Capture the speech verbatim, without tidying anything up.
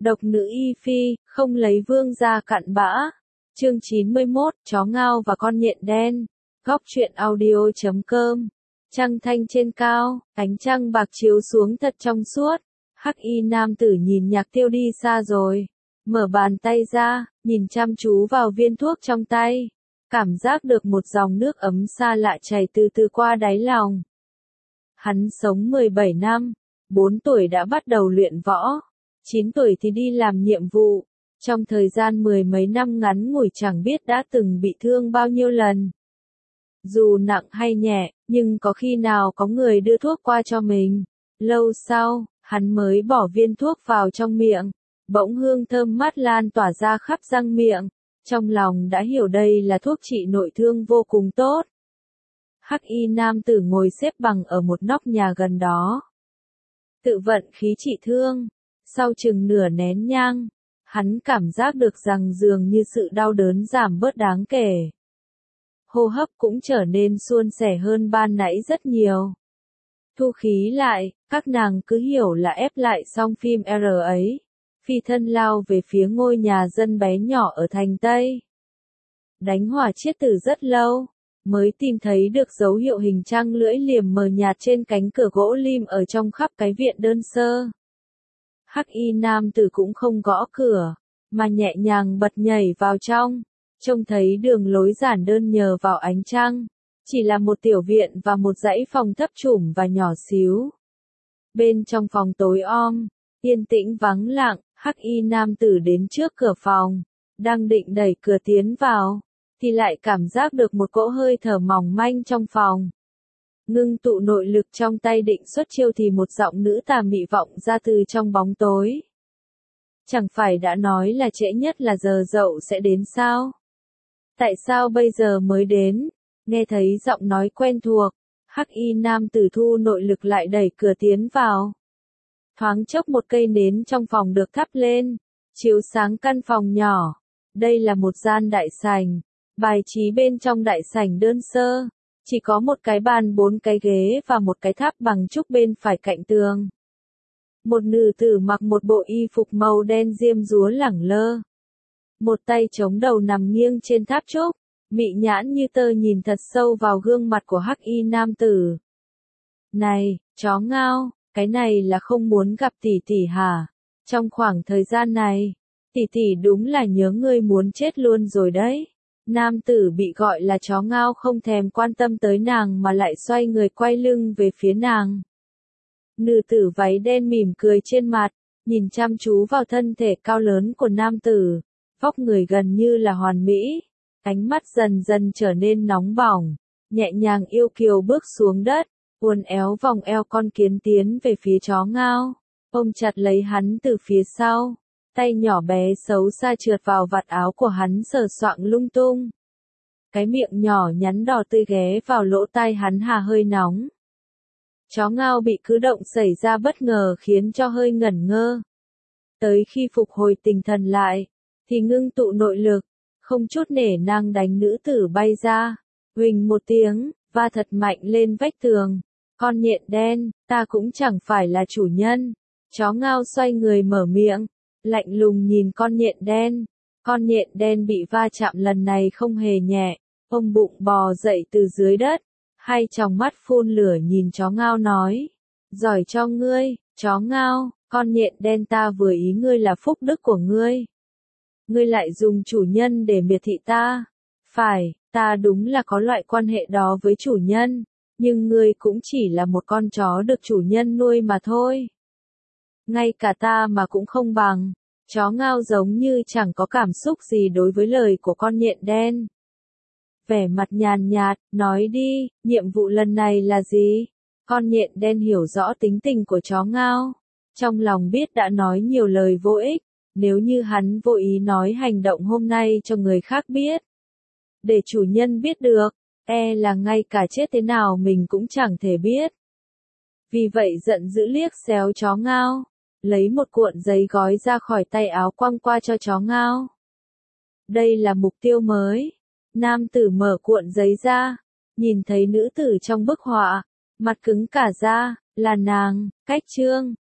Độc nữ Y Phi, không lấy vương gia cặn bã. Chương chín mươi mốt, chó ngao và con nhện đen. Góc truyện audio chấm com. Trăng thanh trên cao, ánh trăng bạc chiếu xuống thật trong suốt. Hắc y nam tử nhìn Nhạc Tiêu đi xa rồi, mở bàn tay ra, nhìn chăm chú vào viên thuốc trong tay, cảm giác được một dòng nước ấm xa lạ chảy từ từ qua đáy lòng. Hắn sống mười bảy năm, bốn tuổi đã bắt đầu luyện võ, chín tuổi thì đi làm nhiệm vụ, trong thời gian mười mấy năm ngắn ngủi chẳng biết đã từng bị thương bao nhiêu lần. Dù nặng hay nhẹ, nhưng có khi nào có người đưa thuốc qua cho mình. Lâu sau, hắn mới bỏ viên thuốc vào trong miệng, bỗng hương thơm mát lan tỏa ra khắp răng miệng, trong lòng đã hiểu đây là thuốc trị nội thương vô cùng tốt. Hắc y nam tử ngồi xếp bằng ở một nóc nhà gần đó, tự vận khí trị thương. Sau chừng nửa nén nhang, hắn cảm giác được rằng dường như sự đau đớn giảm bớt đáng kể. Hô hấp cũng trở nên suôn sẻ hơn ban nãy rất nhiều. Thu khí lại, các nàng cứ hiểu là ép lại xong phim R ấy. Phi thân lao về phía ngôi nhà dân bé nhỏ ở thành Tây. Đánh hỏa chiết từ rất lâu, mới tìm thấy được dấu hiệu hình trăng lưỡi liềm mờ nhạt trên cánh cửa gỗ lim ở trong khắp cái viện đơn sơ. Hắc y nam tử cũng không gõ cửa, mà nhẹ nhàng bật nhảy vào trong, trông thấy đường lối giản đơn nhờ vào ánh trăng, chỉ là một tiểu viện và một dãy phòng thấp trũng và nhỏ xíu. Bên trong phòng tối om, yên tĩnh vắng lặng, hắc y nam tử đến trước cửa phòng, đang định đẩy cửa tiến vào, thì lại cảm giác được một cỗ hơi thở mỏng manh trong phòng. Ngưng tụ nội lực trong tay định xuất chiêu thì một giọng nữ tà mị vọng ra từ trong bóng tối. Chẳng phải đã nói là trễ nhất là giờ dậu sẽ đến sao? Tại sao bây giờ mới đến? Nghe thấy giọng nói quen thuộc, hắc y nam tử thu nội lực lại đẩy cửa tiến vào. Thoáng chốc một cây nến trong phòng được thắp lên, chiếu sáng căn phòng nhỏ. Đây là một gian đại sảnh, bài trí bên trong đại sảnh đơn sơ, chỉ có một cái bàn bốn cái ghế và một cái tháp bằng trúc bên phải cạnh tường. Một nữ tử mặc một bộ y phục màu đen diêm dúa lẳng lơ. Một tay chống đầu nằm nghiêng trên tháp trúc, mị nhãn như tơ nhìn thật sâu vào gương mặt của hắc y nam tử. Này, chó ngao, cái này là không muốn gặp tỷ tỷ hả? Trong khoảng thời gian này, tỷ tỷ đúng là nhớ ngươi muốn chết luôn rồi đấy. Nam tử bị gọi là chó ngao không thèm quan tâm tới nàng mà lại xoay người quay lưng về phía nàng. Nữ tử váy đen mỉm cười trên mặt, nhìn chăm chú vào thân thể cao lớn của nam tử, vóc người gần như là hoàn mỹ, ánh mắt dần dần trở nên nóng bỏng, nhẹ nhàng yêu kiều bước xuống đất, uốn éo vòng eo con kiến tiến về phía chó ngao, ôm chặt lấy hắn từ phía sau. Tay nhỏ bé xấu xa trượt vào vạt áo của hắn sờ soạng lung tung. Cái miệng nhỏ nhắn đỏ tươi ghé vào lỗ tai hắn hà hơi nóng. Chó ngao bị cử động xảy ra bất ngờ khiến cho hơi ngẩn ngơ. Tới khi phục hồi tinh thần lại, thì ngưng tụ nội lực, không chút nể nang đánh nữ tử bay ra. Huỳnh một tiếng, va thật mạnh lên vách tường. Con nhện đen, ta cũng chẳng phải là chủ nhân. Chó ngao xoay người mở miệng, lạnh lùng nhìn con nhện đen. Con nhện đen bị va chạm lần này không hề nhẹ, ôm bụng bò dậy từ dưới đất, hai tròng mắt phun lửa nhìn chó ngao nói. Giỏi cho ngươi, chó ngao, con nhện đen ta vừa ý ngươi là phúc đức của ngươi. Ngươi lại dùng chủ nhân để miệt thị ta. Phải, ta đúng là có loại quan hệ đó với chủ nhân, nhưng ngươi cũng chỉ là một con chó được chủ nhân nuôi mà thôi. Ngay cả ta mà cũng không bằng. Chó ngao giống như chẳng có cảm xúc gì đối với lời của con nhện đen. Vẻ mặt nhàn nhạt, nói đi, nhiệm vụ lần này là gì? Con nhện đen hiểu rõ tính tình của chó ngao. Trong lòng biết đã nói nhiều lời vô ích, nếu như hắn vô ý nói hành động hôm nay cho người khác biết. Để chủ nhân biết được, e là ngay cả chết thế nào mình cũng chẳng thể biết. Vì vậy giận dữ liếc xéo chó ngao. Lấy một cuộn giấy gói ra khỏi tay áo quăng qua cho chó ngao. Đây là mục tiêu mới. Nam tử mở cuộn giấy ra, nhìn thấy nữ tử trong bức họa, mặt cứng cả ra, là nàng, Cách Trương.